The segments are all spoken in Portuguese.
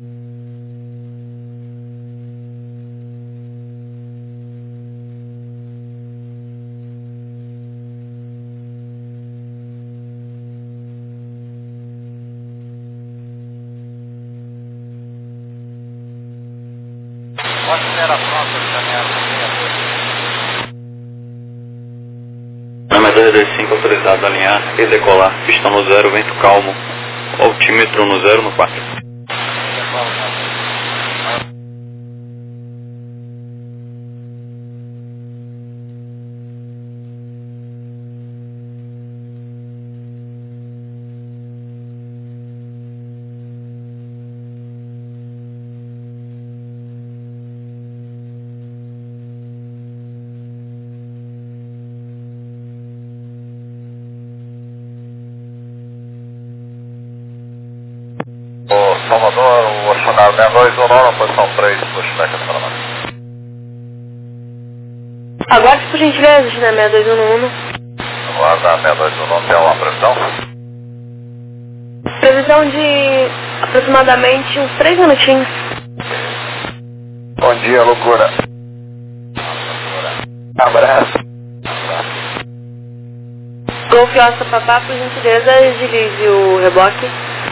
Considera pronta, Chanel. Nome 225 autorizado a alinhar e decolar. Pistão no 0, vento calmo. Altímetro no 0 no 4. O Salvador, o Chanel 6219, posição 3, pushback para nós. Aguarde por gentileza, China 6211. Aguarda 6219, tem uma previsão? Previsão de aproximadamente uns 3 minutinhos. Bom dia, loucura. Abraço. Golf Oscar Papá, por gentileza, agilize o reboque.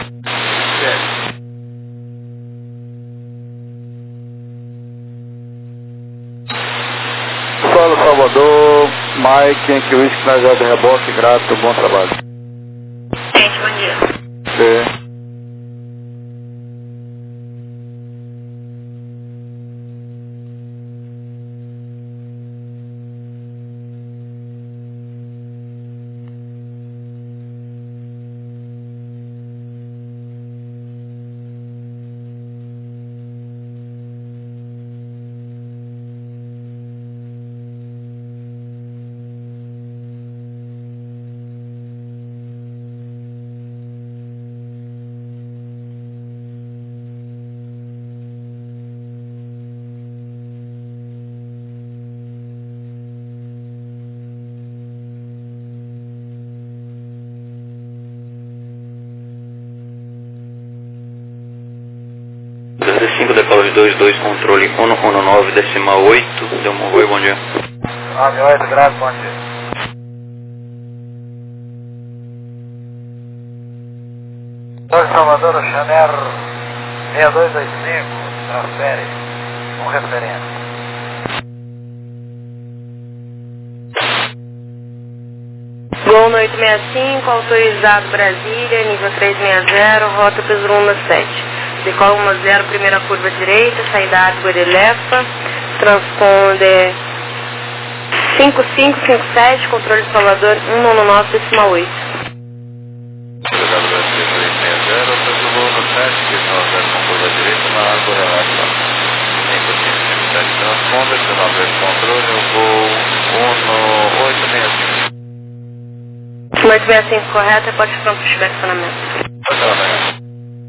Fala, Salvador, Mike, em que o uísque na de reboque, grato, bom trabalho. Gente, bom dia. Sim. Decola de 22, controle 119, decimal 8, deu um oi, bom dia. 98 graus, bom dia. Oi, Salvador, o Chanel 6225, transfere um referente. Gol no 865, autorizado Brasília, nível 360, rota Peso 117. Decola 10, primeira curva direita, saída água de Lefa, transponder 5557, controle de Salvador 199, decimal 8. Obrigado, Brasil 360, Peso 117, pistão 0 com curva direita, na água de Lefa. 5557, transponder, 19 controle, eu vou 1865. 865 correta, pode ficar para o estacionamento. Estacionamento.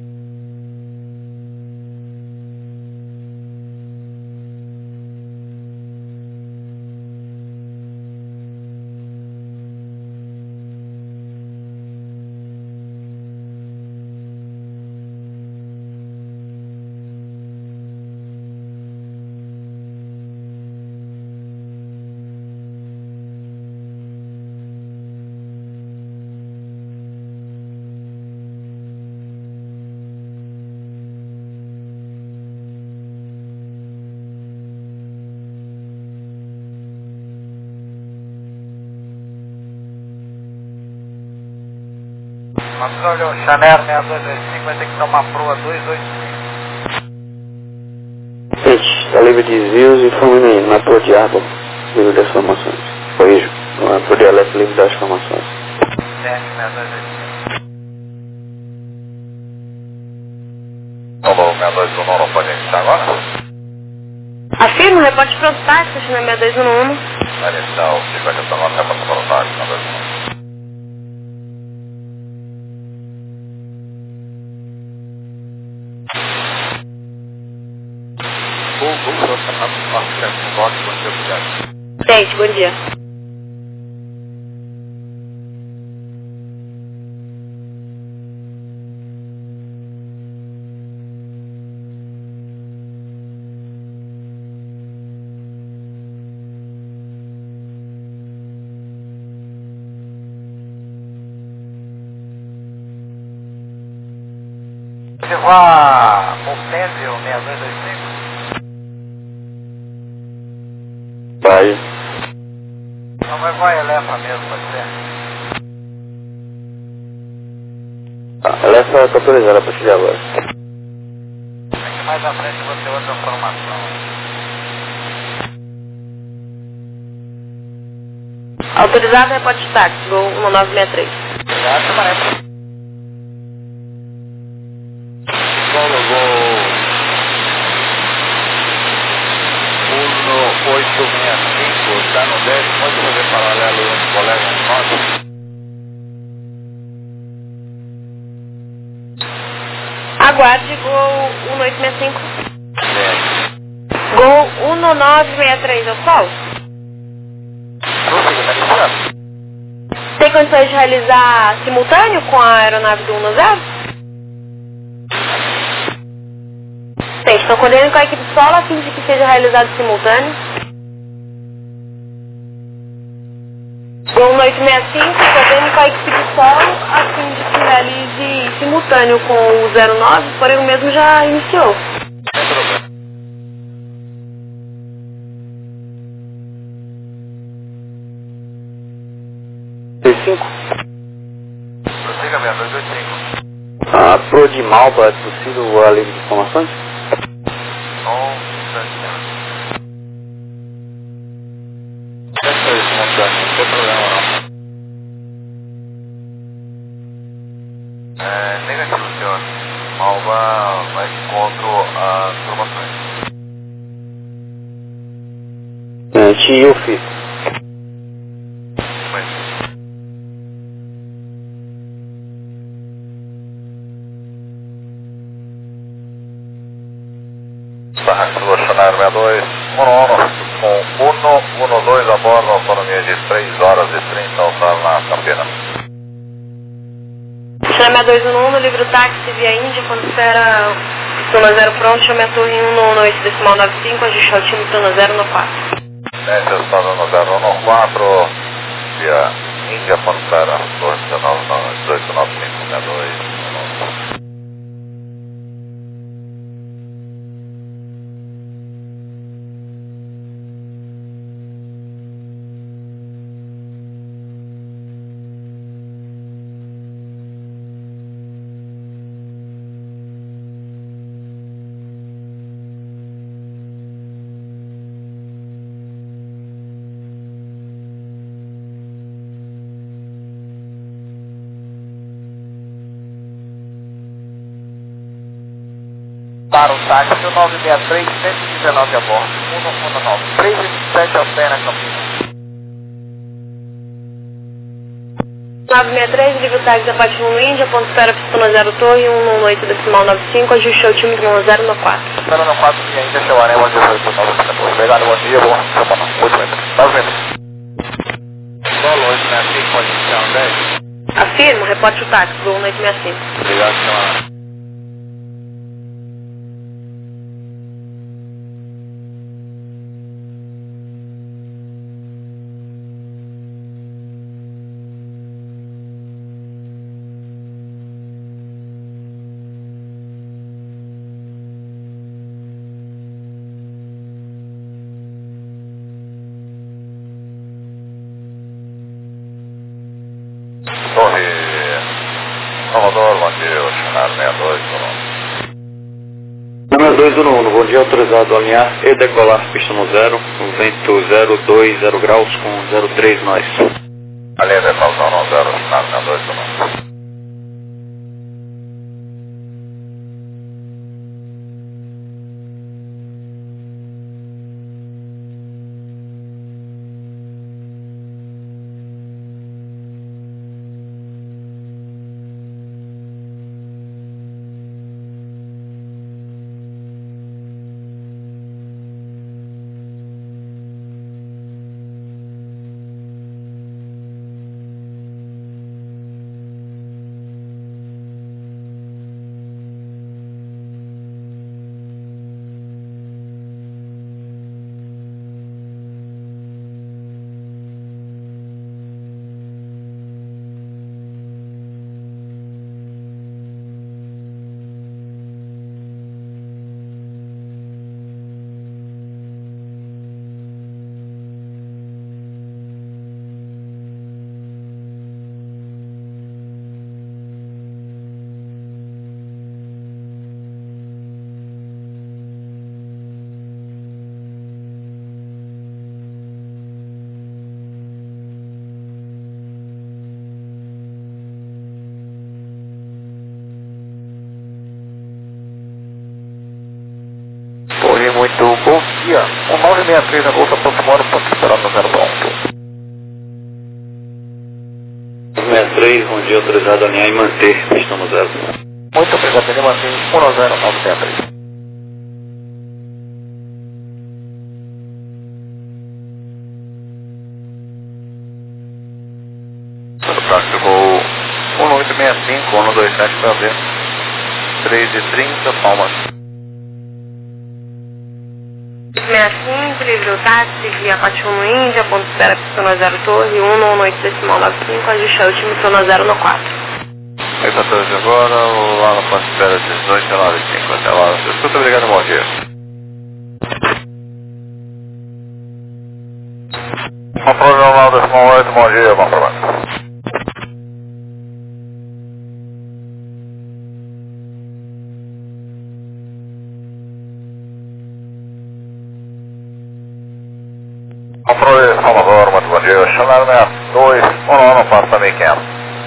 Controle, o Chanel 6225 vai ter que tomar proa 285. Gente, está livre de desvios e fomos na Torre de Água, livre das formações. Corrijo, na Torre de Aleph, livre das formações. CN 6225. Alô, 6219, não pode iniciar agora? Afirma, reporte pronto táxi, China 6211. Vai iniciar o feedback essa nota, é para tomar o táxi, 6219. Gente, bom dia. Fala, Hortêncio, 6225. Vai. Não vai Elefa mesmo, pode ser? Ela está autorizada a partir de agora. Aqui mais à frente você outra informação. Autorizado, reporte de táxi, Gol 1963. Obrigado, parece. Solo Gol 1865, está no 10, pode fazer paralelo com o colega nosso? Aguarde, Gol 1865. Sim. Gol 1963, eu falo? Prossiga, tá ligado? Tem condições de realizar simultâneo com a aeronave do 110? Tem, estão coordenando com a equipe solo a fim de que seja realizado simultâneo. Gol 1865, coordene com a equipe de solo a fim de que realize simultâneo com o 09, porém o mesmo já iniciou. Sem problema. T5. Prossiga mesmo, 285. A Pro de Malba, é possível a livre de informações? Um instante. Essa é isso, montante, não tem problema não. Negativo, senhor. Malva vai contra as informações. Tio Fito. Mas, Barra Revolucionário 62, 112 a bordo, autonomia de 3 horas e 30, alçar na Campinas. Chame a 211, livre o táxi via Índia, quando espera Pistona 0 pronto, chame a torre 118, decimal 95, ajuste ao time Pistona 0 no 4. Ciência, estado no 014, via Índia, quando espera, torre 189562. Para o táxi 963, 119 a bordo, 119, 327 Alpena, Campinas. 963, livre o táxi da parte 1 Índia, ponto espera Pistona 0 torre, 118, decimal 95, ajuste ao time Pistona 0 no 4. Espera no 4 e ainda chamaremos 18, 9 Obrigado, bom dia, bom semana. 8 metros, 9 metros. Solo 865, pode iniciar um 10. Afirmo, reporte o táxi, Gol 1865. Obrigado, senhora. Torre Salvador, bom dia, Oceanário 62, Número 211, bom dia, autorizado a alinhar e decolar, pista no 0, vento 020 graus com 03 nós. Além da calção no 0, Oceanário 62, dia. 963 na Golf aproximando, ponto esperado no 0 63, bom dia, autorizado a alinhar e manter, pistão no 0. Muito obrigado, ele mantém 10963. Táxi voo 1865, 127 para ver. 3h30, Palmas. 65, livre o táxi, via Patiuno Índia, ponto espera pistona 0 torre, 118,95, ajuste a última pistona 0 no 4. Aí 14 agora, lá na ponte espera 18, 95, até lá. Muito obrigado, bom dia. Controle normal da Small 8, bom dia, bom trabalho. Controle Salvador, muito bom dia. Chanel 62, 1 passa 1500.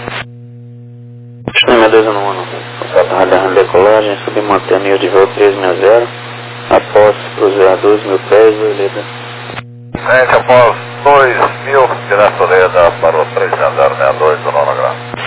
Chanel 6211, aguardando decolagem, submanter nível de voo 360, após cruzar 2.000 pés, Veleda. Gente, após 2.000, direto Veleda para o 36062 do 9 grau.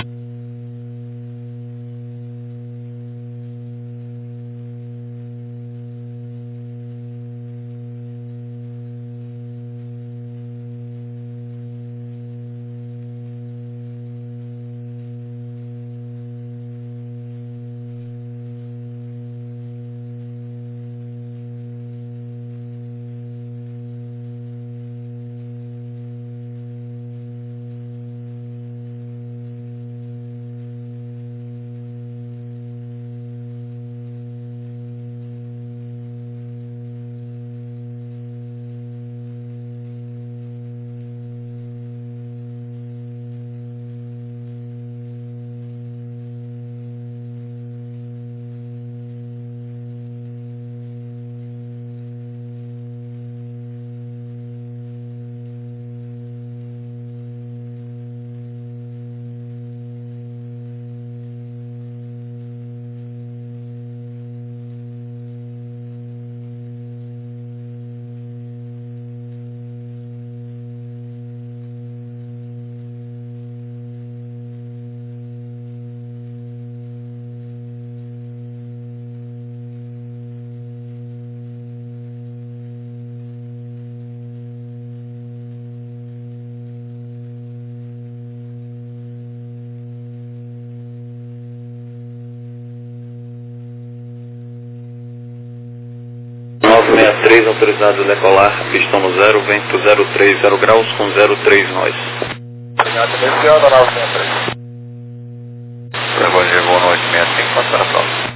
Autorizado a decolar, pistão no 0, vento 03, 0 graus com 03 nós. Obrigado, Luciano, 963. Bom dia, boa noite, 65, passa para a próxima.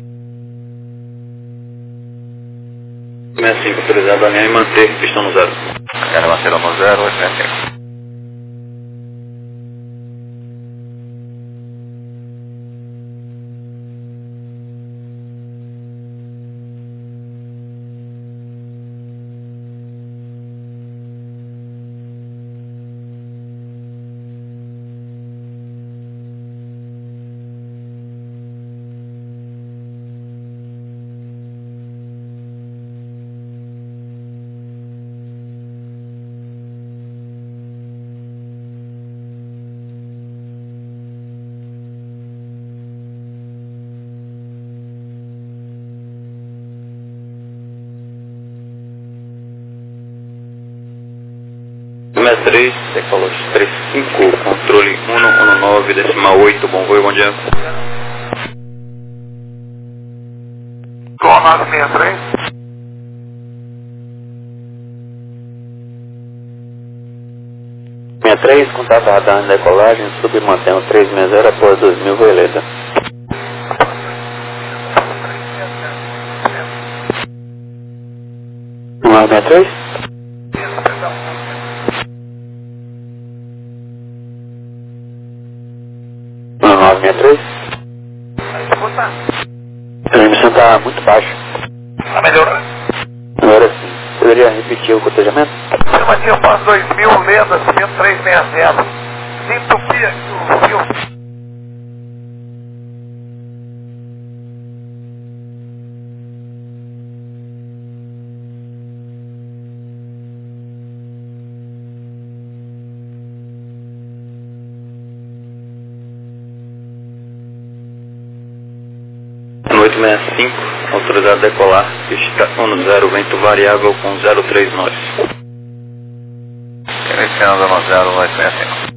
65, autorizado a alinhar e manter, pistão no 0. Quero manter no 0, 865. Número 3, decolou 35, controle 119,8, bom voo, bom dia. Com 963. 63, contato radar em decolagem, submantendo 360 após 2.000, Veleda. Número 63? 963? A emissão está muito baixa. Está melhorando? Agora sim. Poderia repetir o cotejamento? Eu mantinha após 2.000, lenda, 360. Desentupia o fio. 865, autorizado a decolar, pista 10, vento variável com 03 nós. Iniciando no 0865.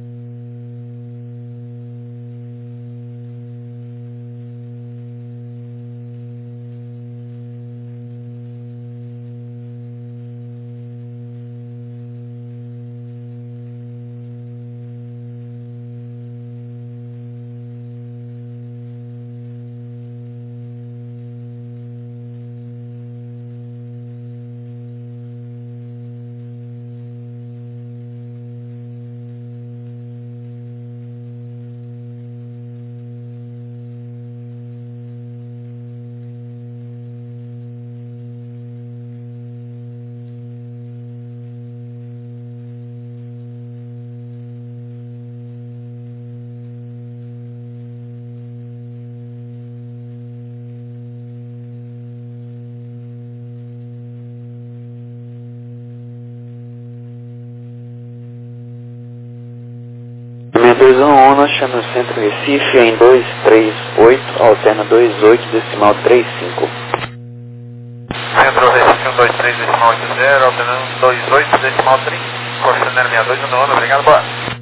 ONA, chama o Centro Recife em 238, alterna 28, decimal 35. Centro Recife 123, decimal 80, alternando 28, decimal 30. Corcioneiro 62, no ONA, obrigado, boa.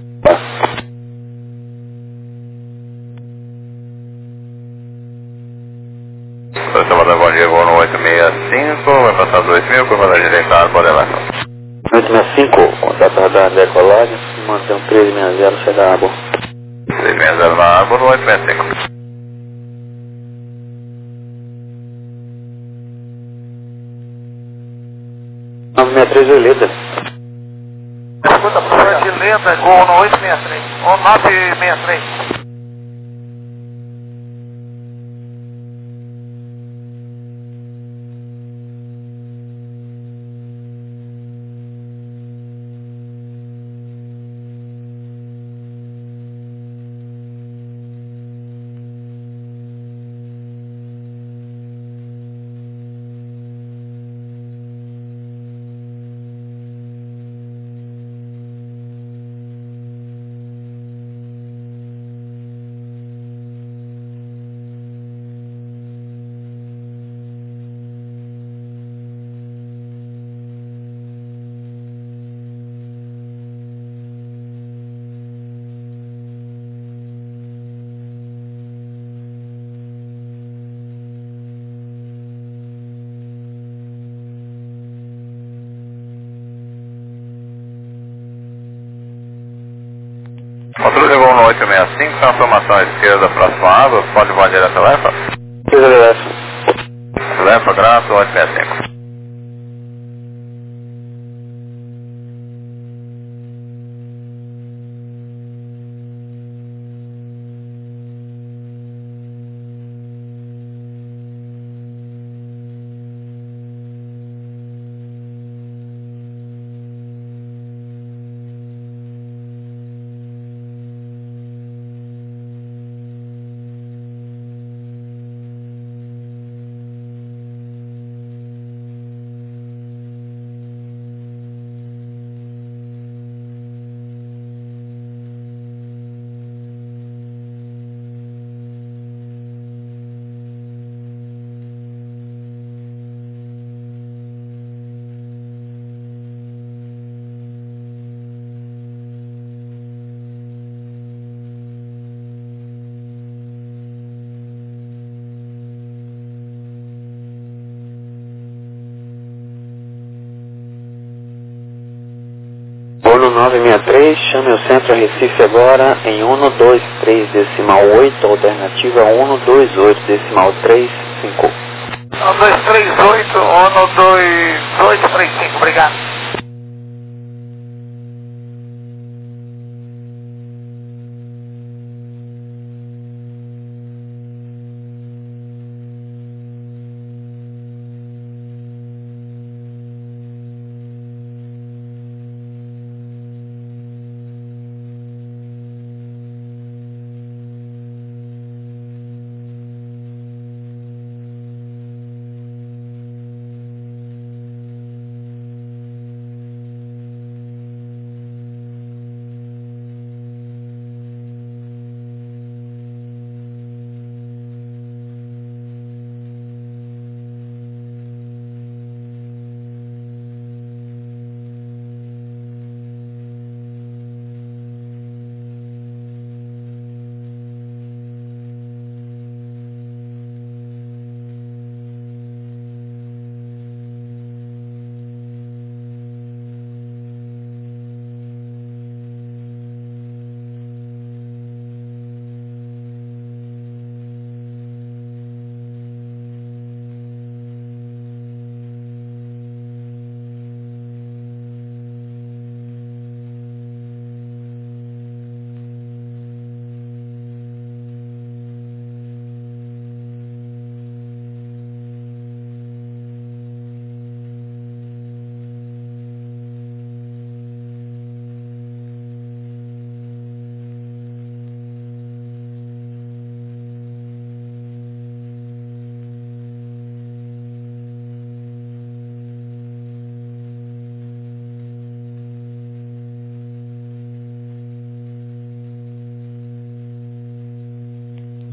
Salvador, bom dia, voo no 865, vai passar 2000, curva da direita, água da elevação. 865, contato da decolagem, mantém 1360, sai da água. 360 na água no 865. Nove 63 Violeta. Escuta, por favor, de lenta, voo no 863, ou 963. Controle voo no 865, transformação à esquerda, próximo à água, pode voar direto a Lefa? Lefa, grato, 865. Olo 963, chame o Centro Recife agora em 123, decimal 8, alternativa 128, decimal 35. 1238, 12835, obrigado.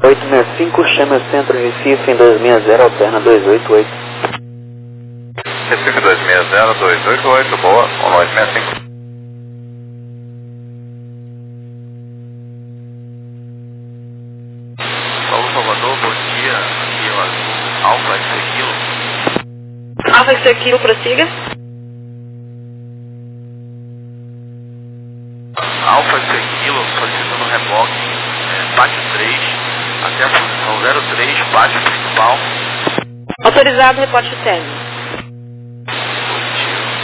865, chame o centro Recife em 260, alterna 288. Recife 260, 288, boa, 1865. Paulo Salvador, bom dia, aqui é o Azul, Alfa X Alfa X prossiga. Alfa X solicitando reboque, pátio 3, até a posição 03, pátio principal. Autorizado, reporte término. Positivo.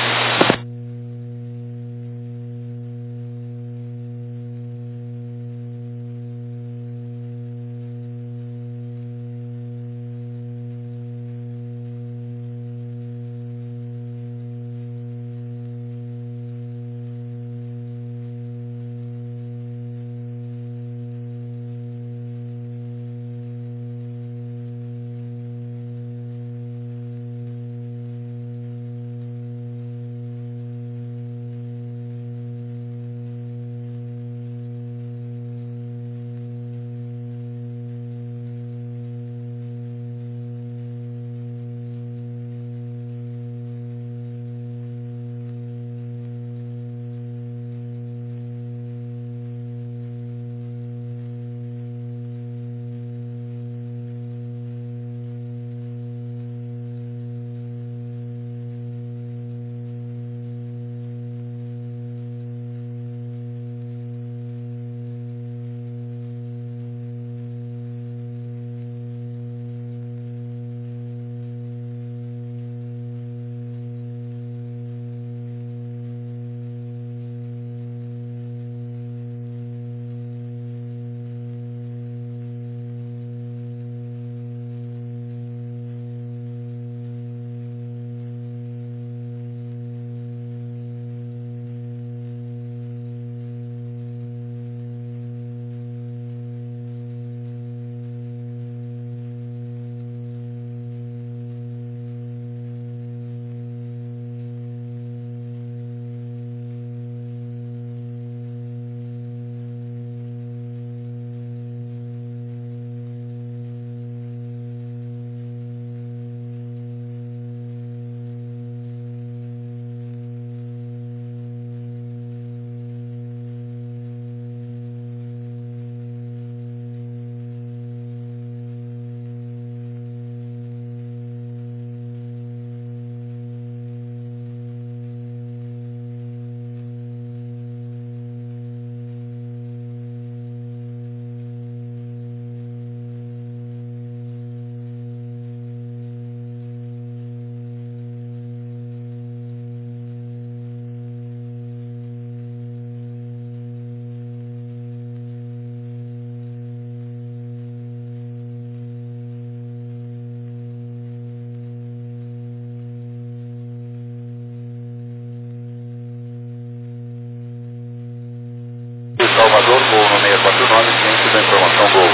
Salvador, gol no 649, ciência da informação, gol.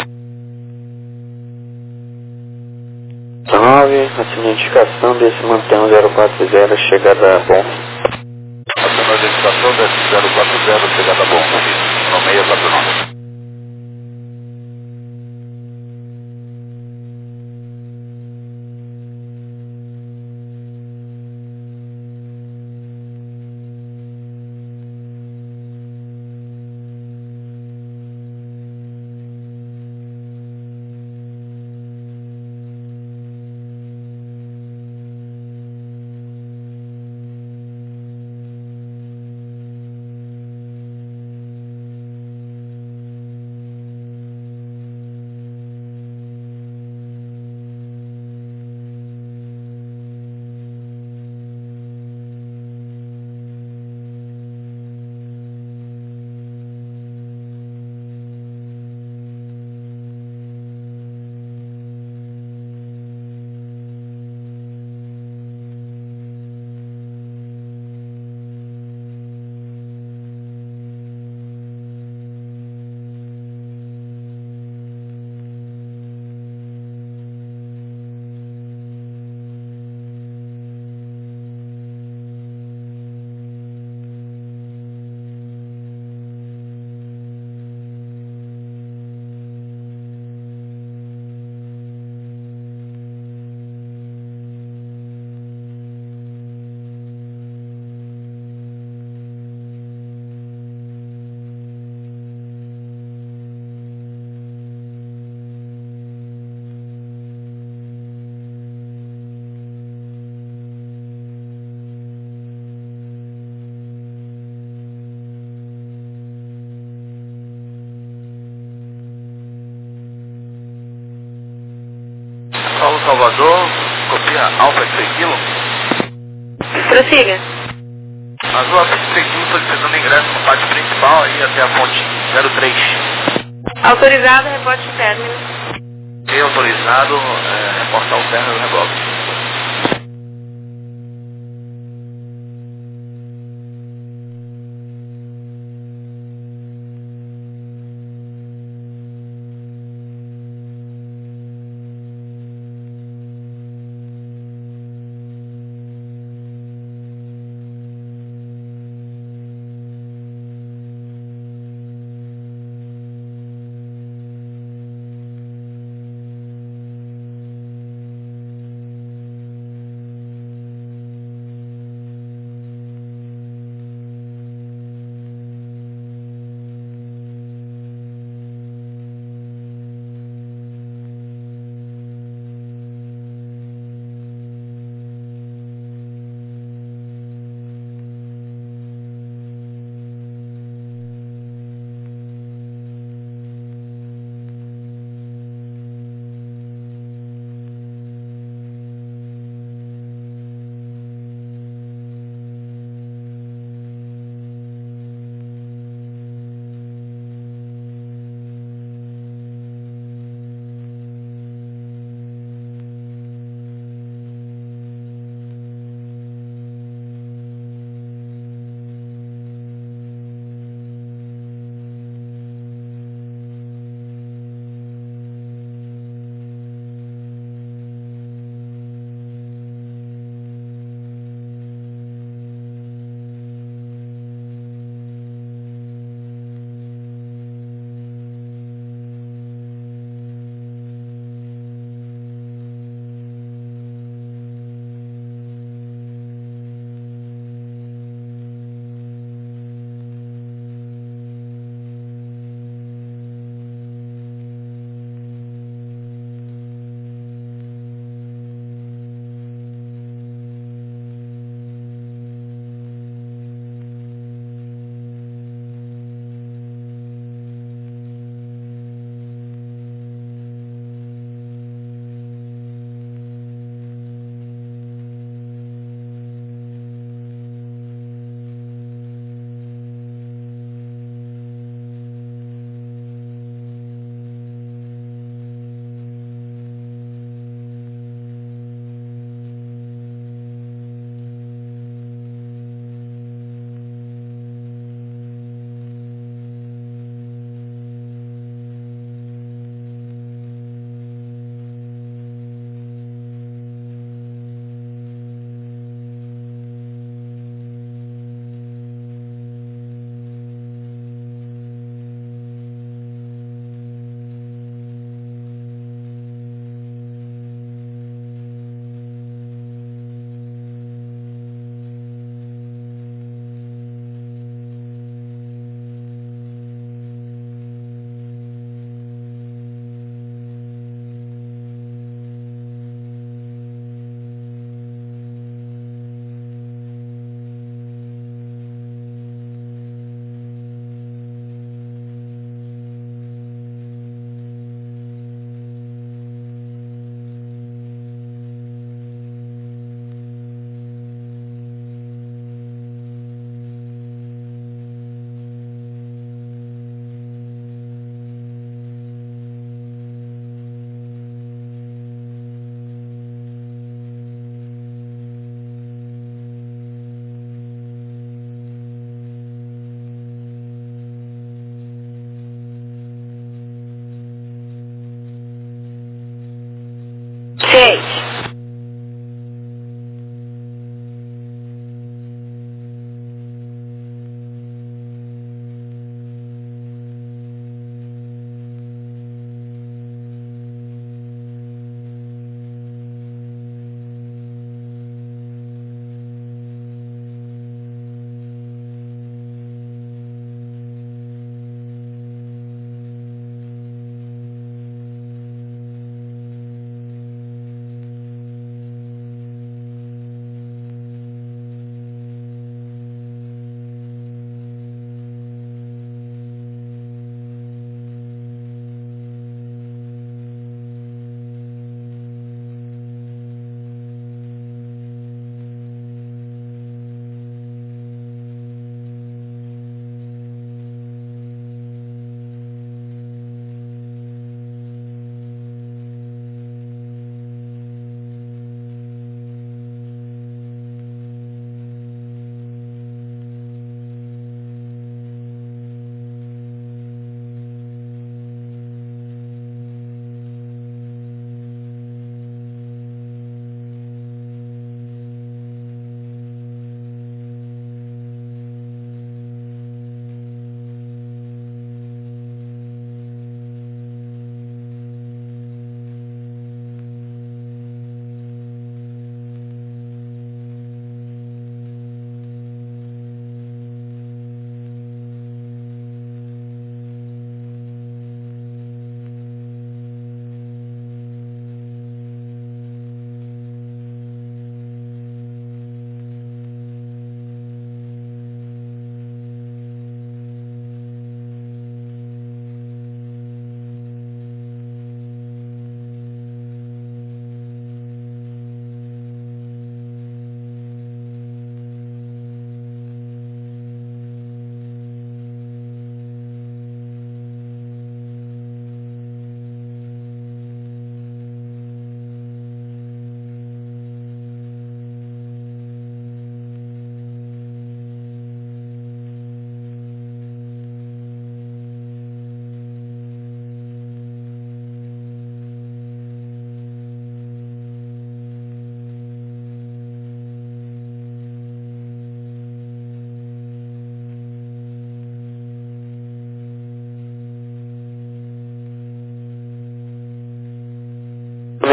9, a sua identificação desse mantém 040, chegada bom. A sua identificação desse 040, chegada bom, no 649. Salvador, copia Alfa X-Ray Kilo. Prossiga. Azul Alfa X-Ray Kilo solicitando ingresso no pátio principal aí até a fonte 03. Autorizado, reporte término. E autorizado, reportar o término do reboque.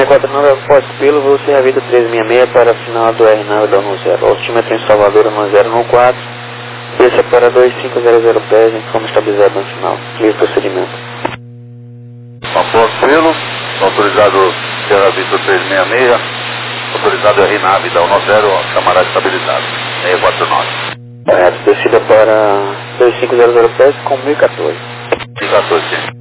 649 após pelo, voo Serra Vida 366 para a final do R9 da 10. Altímetro em Salvador 1014. Desça para 2500 pés, informe estabilizado no final. Livre procedimento. Após pelo, autorizado Serra Vida 366, autorizado R9 da 10, camarada estabilizado, 649. Correto, descida para 2500 pés com 1014. 1014, sim.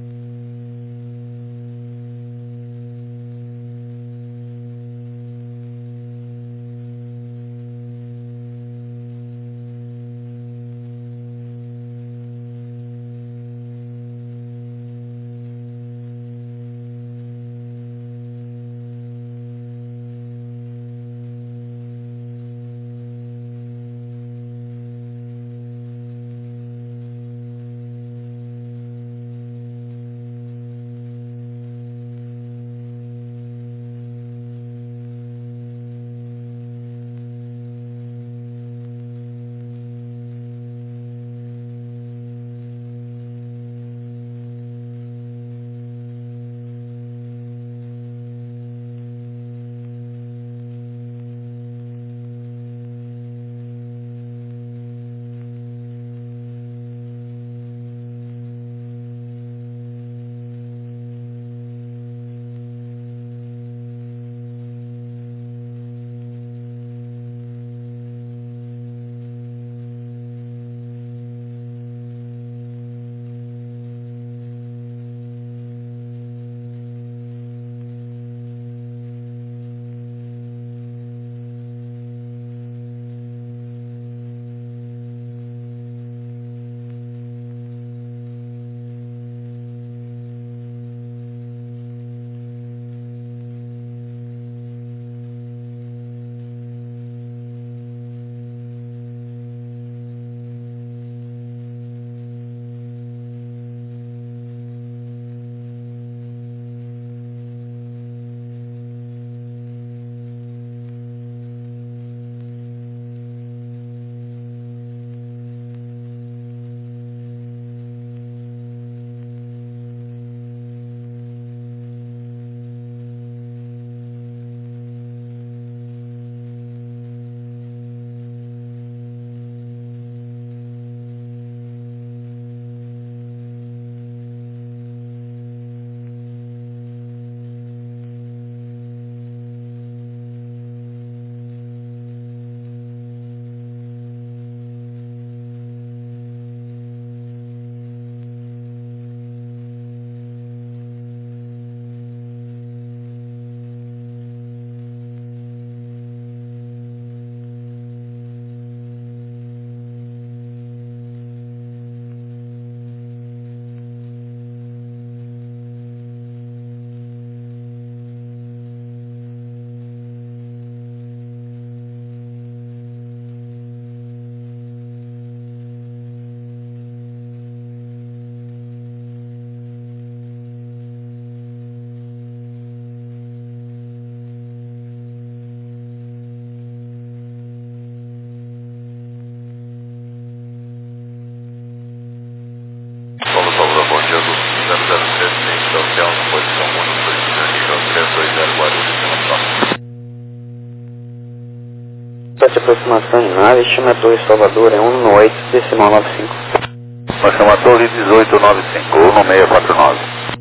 Aproximação em nave, chama a Torre Salvador, é 118, decimal 95. Nós chamamos a Torre 1895, 1649.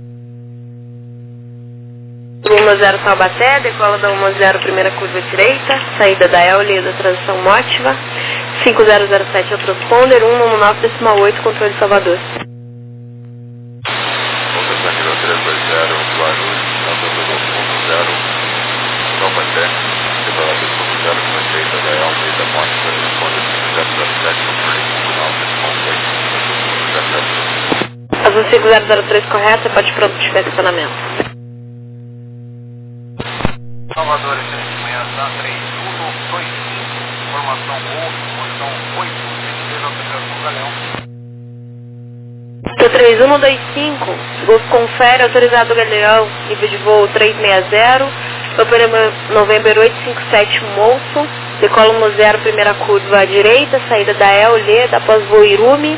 10 Taubaté, decola da 10 primeira curva direita, saída da Eole da transição Mótiva, 5007 é o transponder, 119 decimal 8, controle Salvador. Azul 5003 correto, você pode pronto de estacionamento. Salvador, excelente manhã, tá 3125, formação posição 8, 23 ao temperatura Galeão. 3125, Golf confere, autorizado Galeão, nível de voo 360, Operama November 857 Monço, decola 10 primeira curva à direita, saída da Eole, da pós-voo Irume,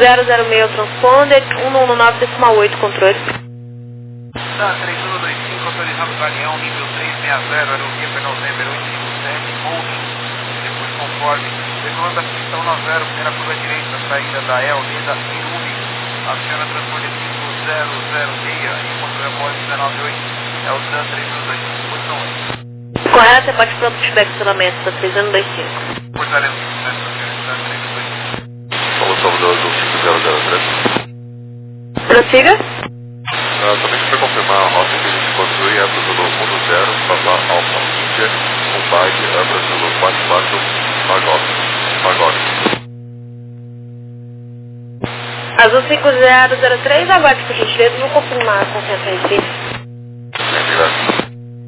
5006 transponder, 119 decimal 8 controle. Tá, 3125, autorizando o Galeão, nível 360, aeroguia November 857, holding, depois conforme, decolando a pista 10, primeira curva direita, saída da Leda Irumi, aciona transporte 5006, e controle a Boeing 198, é o TRAN 322, posição 8. Correto, você pode pronto feedback estacionamento, está 3025. Portaremos o TRAN 322. Somos Salvador do 5003. Prossiga. Também para confirmar a rota que a gente possui é Brasil 10, Papa Alfa Índia, Mumbai, Brasil 44, Magog. Azul 5003, aguarde por gentileza, vou confirmar com certeza em si. Obrigado.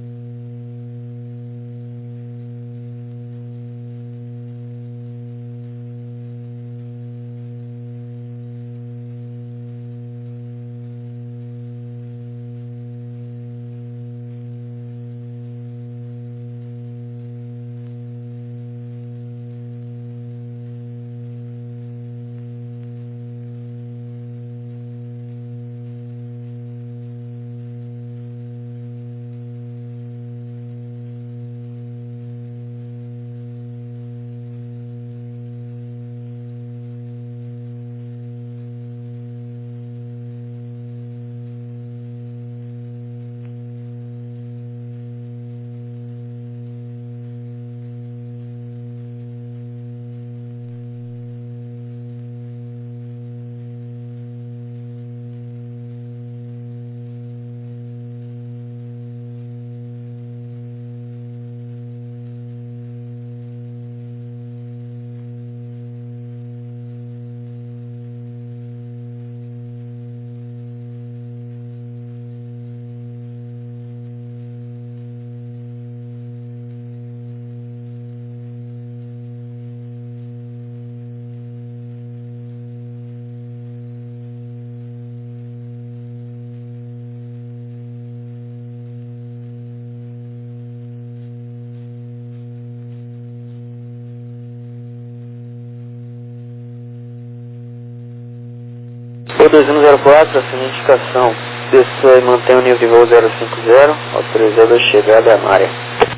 O 2104, assina a indicação. Desça e mantém o nível de voo 050, autorizado a chegada à área.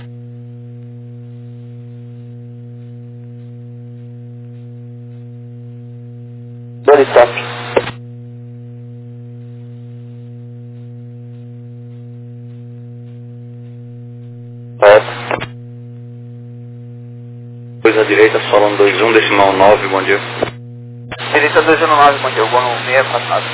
Body stop. Correto. Pois à direita, Solon 21,9, bom dia. Direita 219, bom dia, eu vou no meio passado.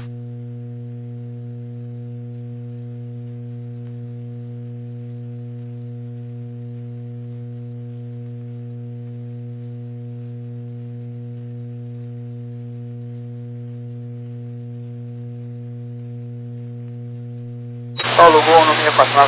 Paulo, vou no meio passado.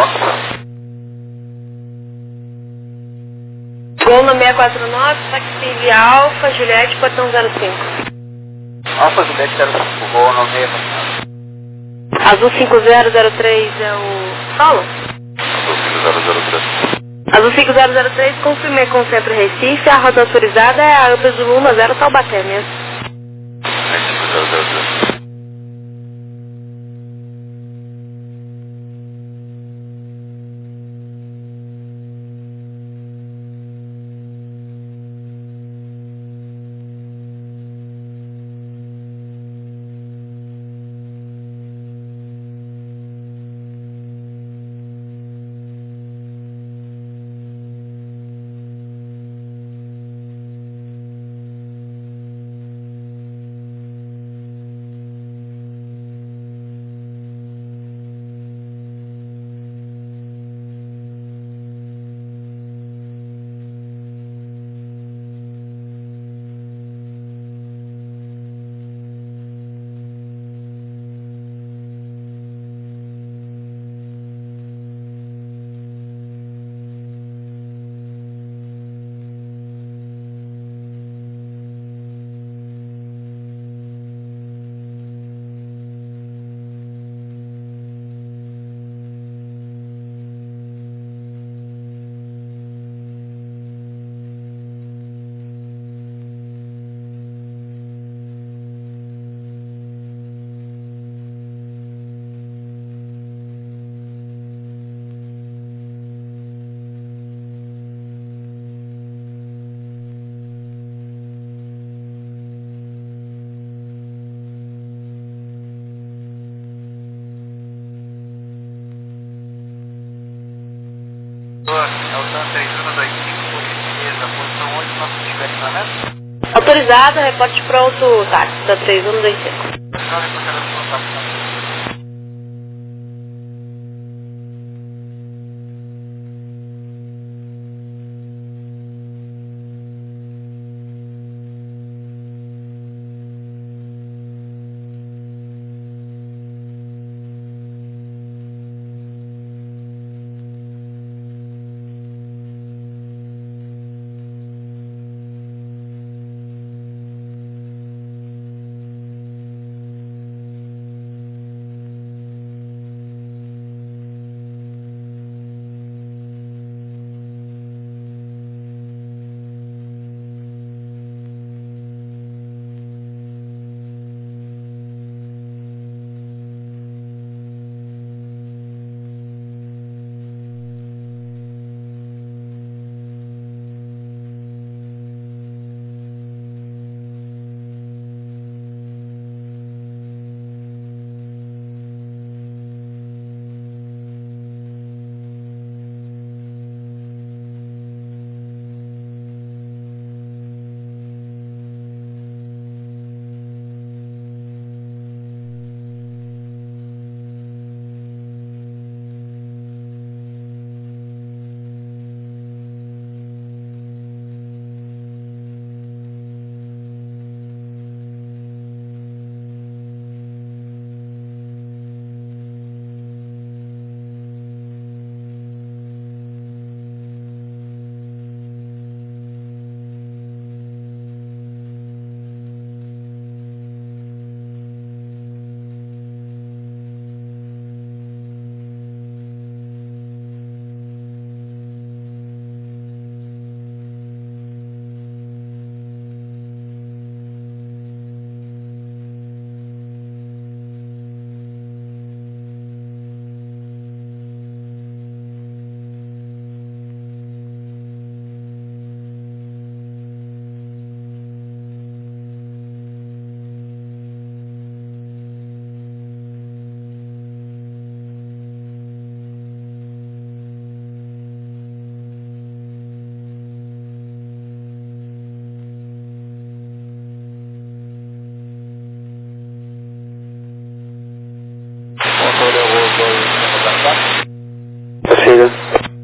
Gol no 649, taxi Alfa, Juliette, portão 05. Alfa Juliette 05, vou no meio passado. Azul 5003 é o Paulo? Azul 5003. Azul 5003, confirmei com o Centro Recife, a rota autorizada é a Ubra Zulu 10 Taubaté mesmo. 5003. estão onde nós estiverem na meta? Autorizado, reporte pronto, táxi da 3125. Já reportaremos o contato. Prossiga.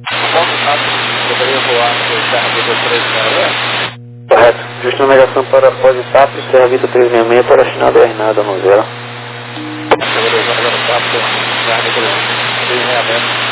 Poderia voar no Serra Vida 366? Correto. Justa navegação para Pós-Itápolis, Serra Vida 366 para final do Hernando, no zero. Beleza, agora 4, Serra Vida 366.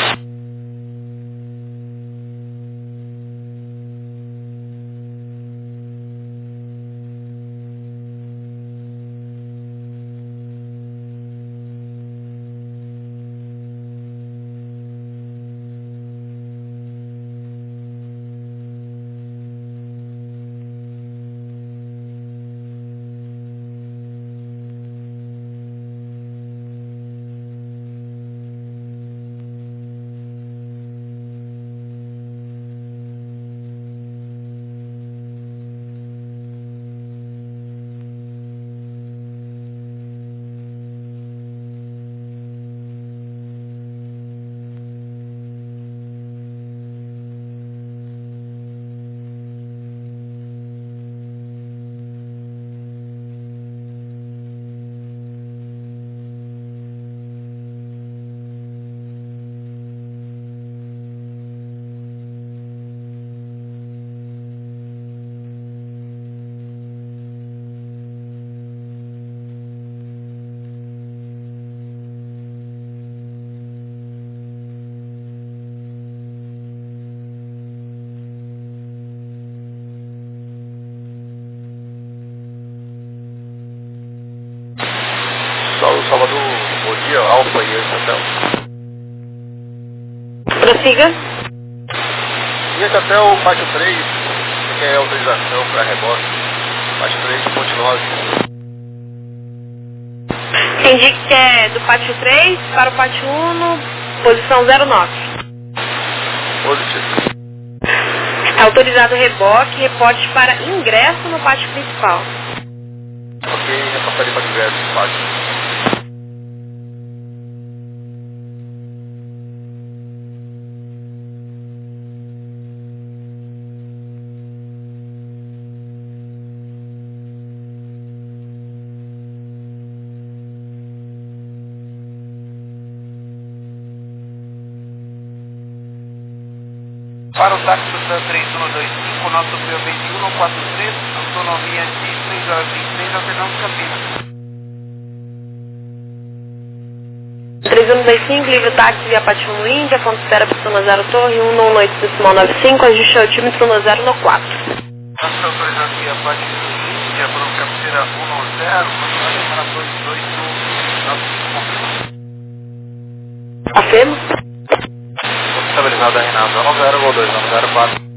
Salvador, bom dia, Alfa e esse hotel. Prossiga. E esse hotel, Pátio 3, você quer autorização para rebote? Pátio 3, Ponte 9. Entendi que é do pátio 3 para o pátio 1, posição 09. Positivo. Autorizado reboque, reporte para ingresso no pátio principal. Ok, reportaria para ingresso no pátio. Para o táxi do San 3125, nosso PO 2143, autonomia de 3 horas 26, alternando Campinas. 3125, livre táxi via Patinho Índia, ponto de espera para Zona 0 Torre, 118.95, ajuste altímetro no 0 no 4. Táxi autorizado via Patinho Índia, para o cabeceira 10, continuação para 22195. Afirmo? Estabilizada Renato, 10 ou 2, 1004.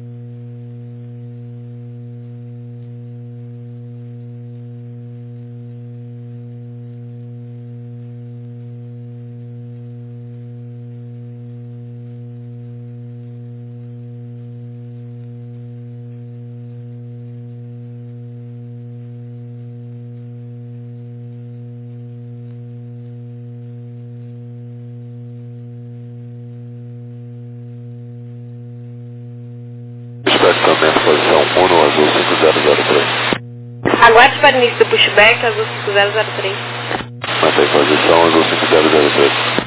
Estacionamento, posição 1 no azul 5003. Aguarde para início do pushback, azul 5003. Mantém posição azul 5003.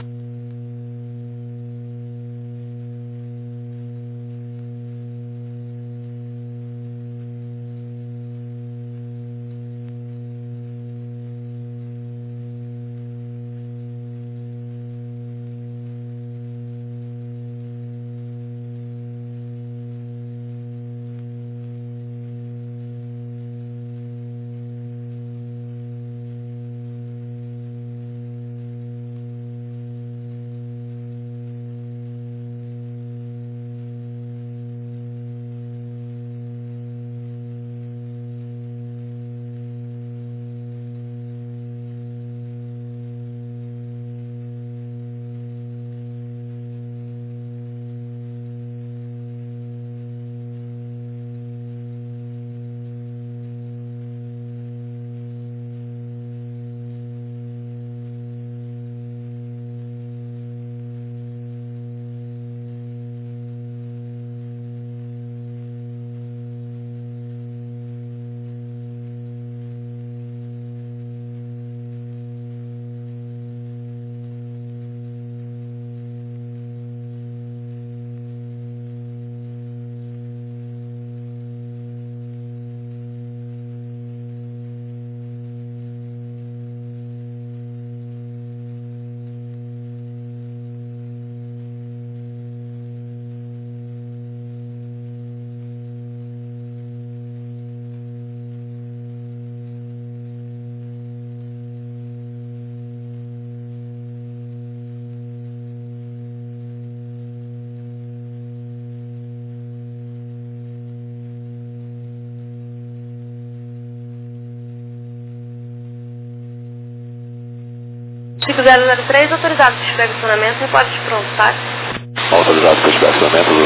Chico 003, autorizado para estacionamento, reporte de pronto, tá? Autorizado para estacionamento azul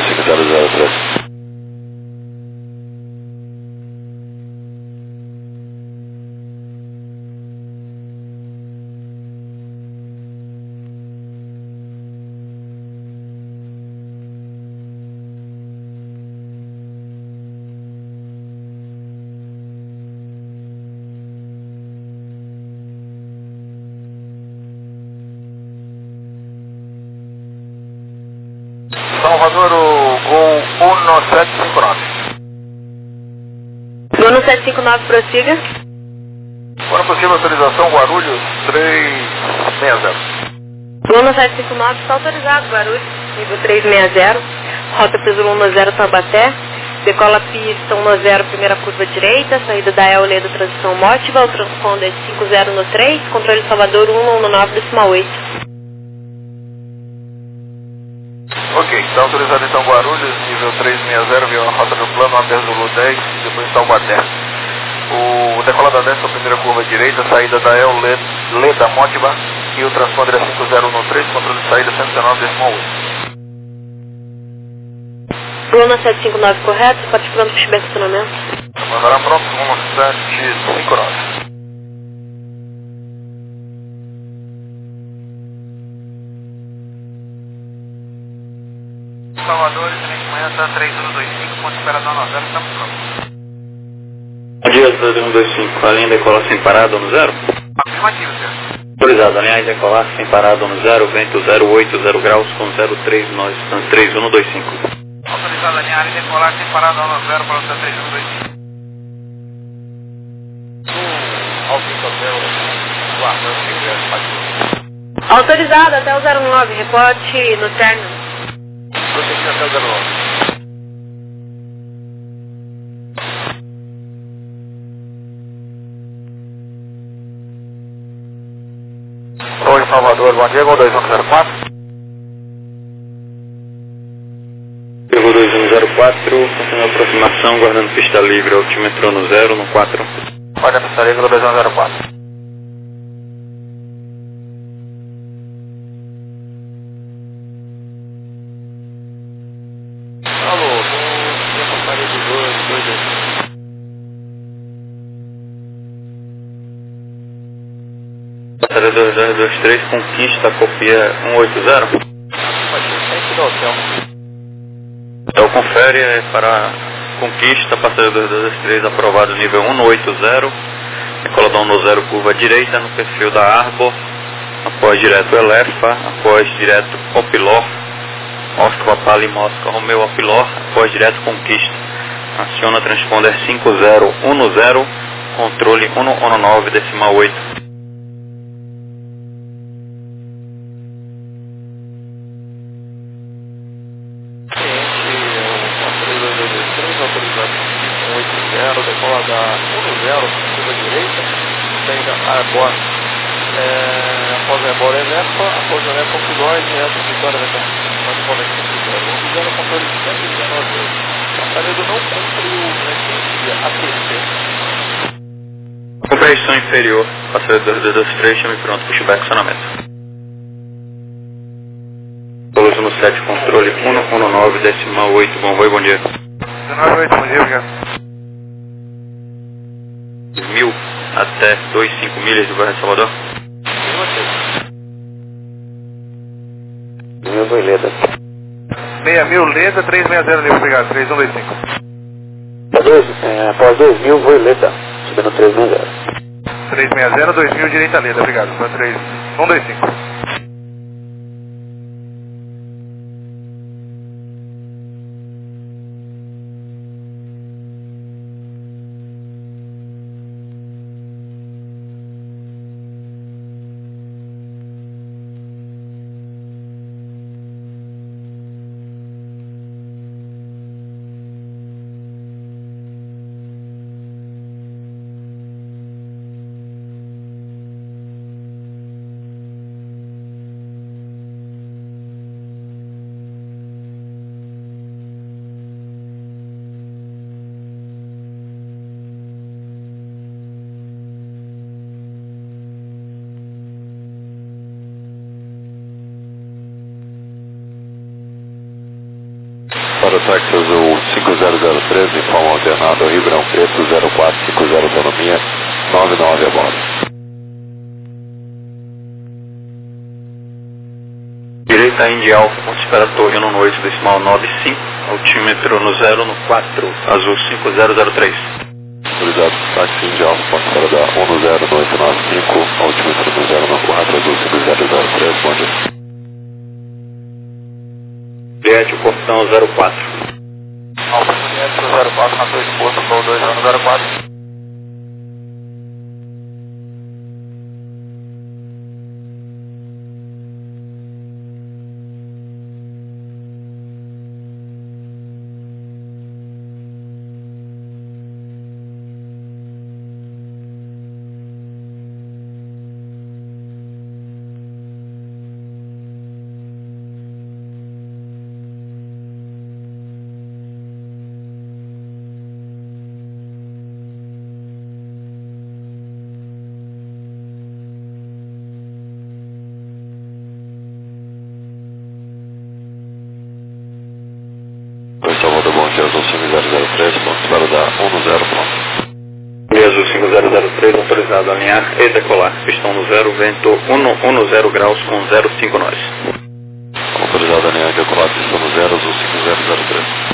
5003. Salvador, o Gol 1759. Gol 1759, prossiga. Quando possível, autorização Guarulhos 360. Gol 1759, está autorizado, Guarulhos, nível 360, rota Peso 10 Tambaté, decola pista 10, primeira curva direita, saída da Eoleda, transição Mótiva, o transponder 50 no 3, controle Salvador 119,8. Ok, está autorizado então Guarulhos, nível 360, via a rota do plano aberto Zulu 10, depois Taubaté. O decolado 10 para a primeira curva direita, saída da Leda Mótiva e o transponder é 50 no 3, controle de saída 119,8. Bruna 759 correto, pode pronto para o estacionamento. Mandará pronto, 1759. Salvador, excelente manhã, está 3125, ponto de espera da 90, estamos prontos. Bom dia, 3125, a linha decolar sem parada no 0? Afirmativo, senhor. Autorizado, a linha decolar sem parada no 0, vento 080 graus com 03 nós, 3125. autorizado a linha área e decolar sem parar da 10 para o 3125. Alpha Hotel, guardando o ingresso para Autorizado até o 09, reporte no término. protegido até o 09. Oi, Salvador, bom dia, Gol 2104. Gol 2104, fazendo aproximação, guardando pista livre, altímetro no 0, no 4. Olha, pista livre, Gol 2104. Alô, com passaria de 2, Passaria 2223, conquista, copia 180. Pode ser sempre do hotel. Então confere para conquista, passaria 2223, aprovado nível 1 no 80. Decoladão no 0, curva direita, no perfil da Arbor. Após direto Elefa, após direto Opilor. Mosca Pali, Mosca Romeo Opilor, após direto conquista. Aciona transponder 5010, controle 119, decimal 8. Decola da 10, curva direita, tem a Arbor, após a Arbor Elefa, após a Elefa Opilor, direto Vitória da Transponder 5010, controle de 119. Passaredo não cumpre o ATC. Compreensão inferior, passaria 2223, chame pronto, pushback, acionamento. Pouso no 7, controle 119, decimal 8, bom dia. 198, bom dia, obrigado. 1000 até 25 milhas do bairro de Salvador. 1000 Leda. 6000 Leda, 360 livre, obrigado, 3125. Após 2000 Leda, subindo 360. 360, 2000 direita Leda, obrigado, para 3125. Para o táxi azul 5003, informa alternado Ribeirão Preto 0450, autonomia 99 a bordo. Direita Indy Alfa, ponto espera torre no 8, decimal 95, altímetro no 0, no 4, azul 5003. Autorizado táxi Indy Alfa, ponto espera da 10 no 895, altímetro no 0 no 4, azul 5003, bom dia. Juliette, o portão 04. Alfa Juliette, 04, na torre de posto, Gol 2104. Salvador, bom dia, azul 5003, ponto espera da 10, pronto. E azul 5003, autorizado a alinhar e decolar. Pistão no 0, vento 110 graus com 05 nós. Autorizado a alinhar e decolar, pistão no 0, azul 5003.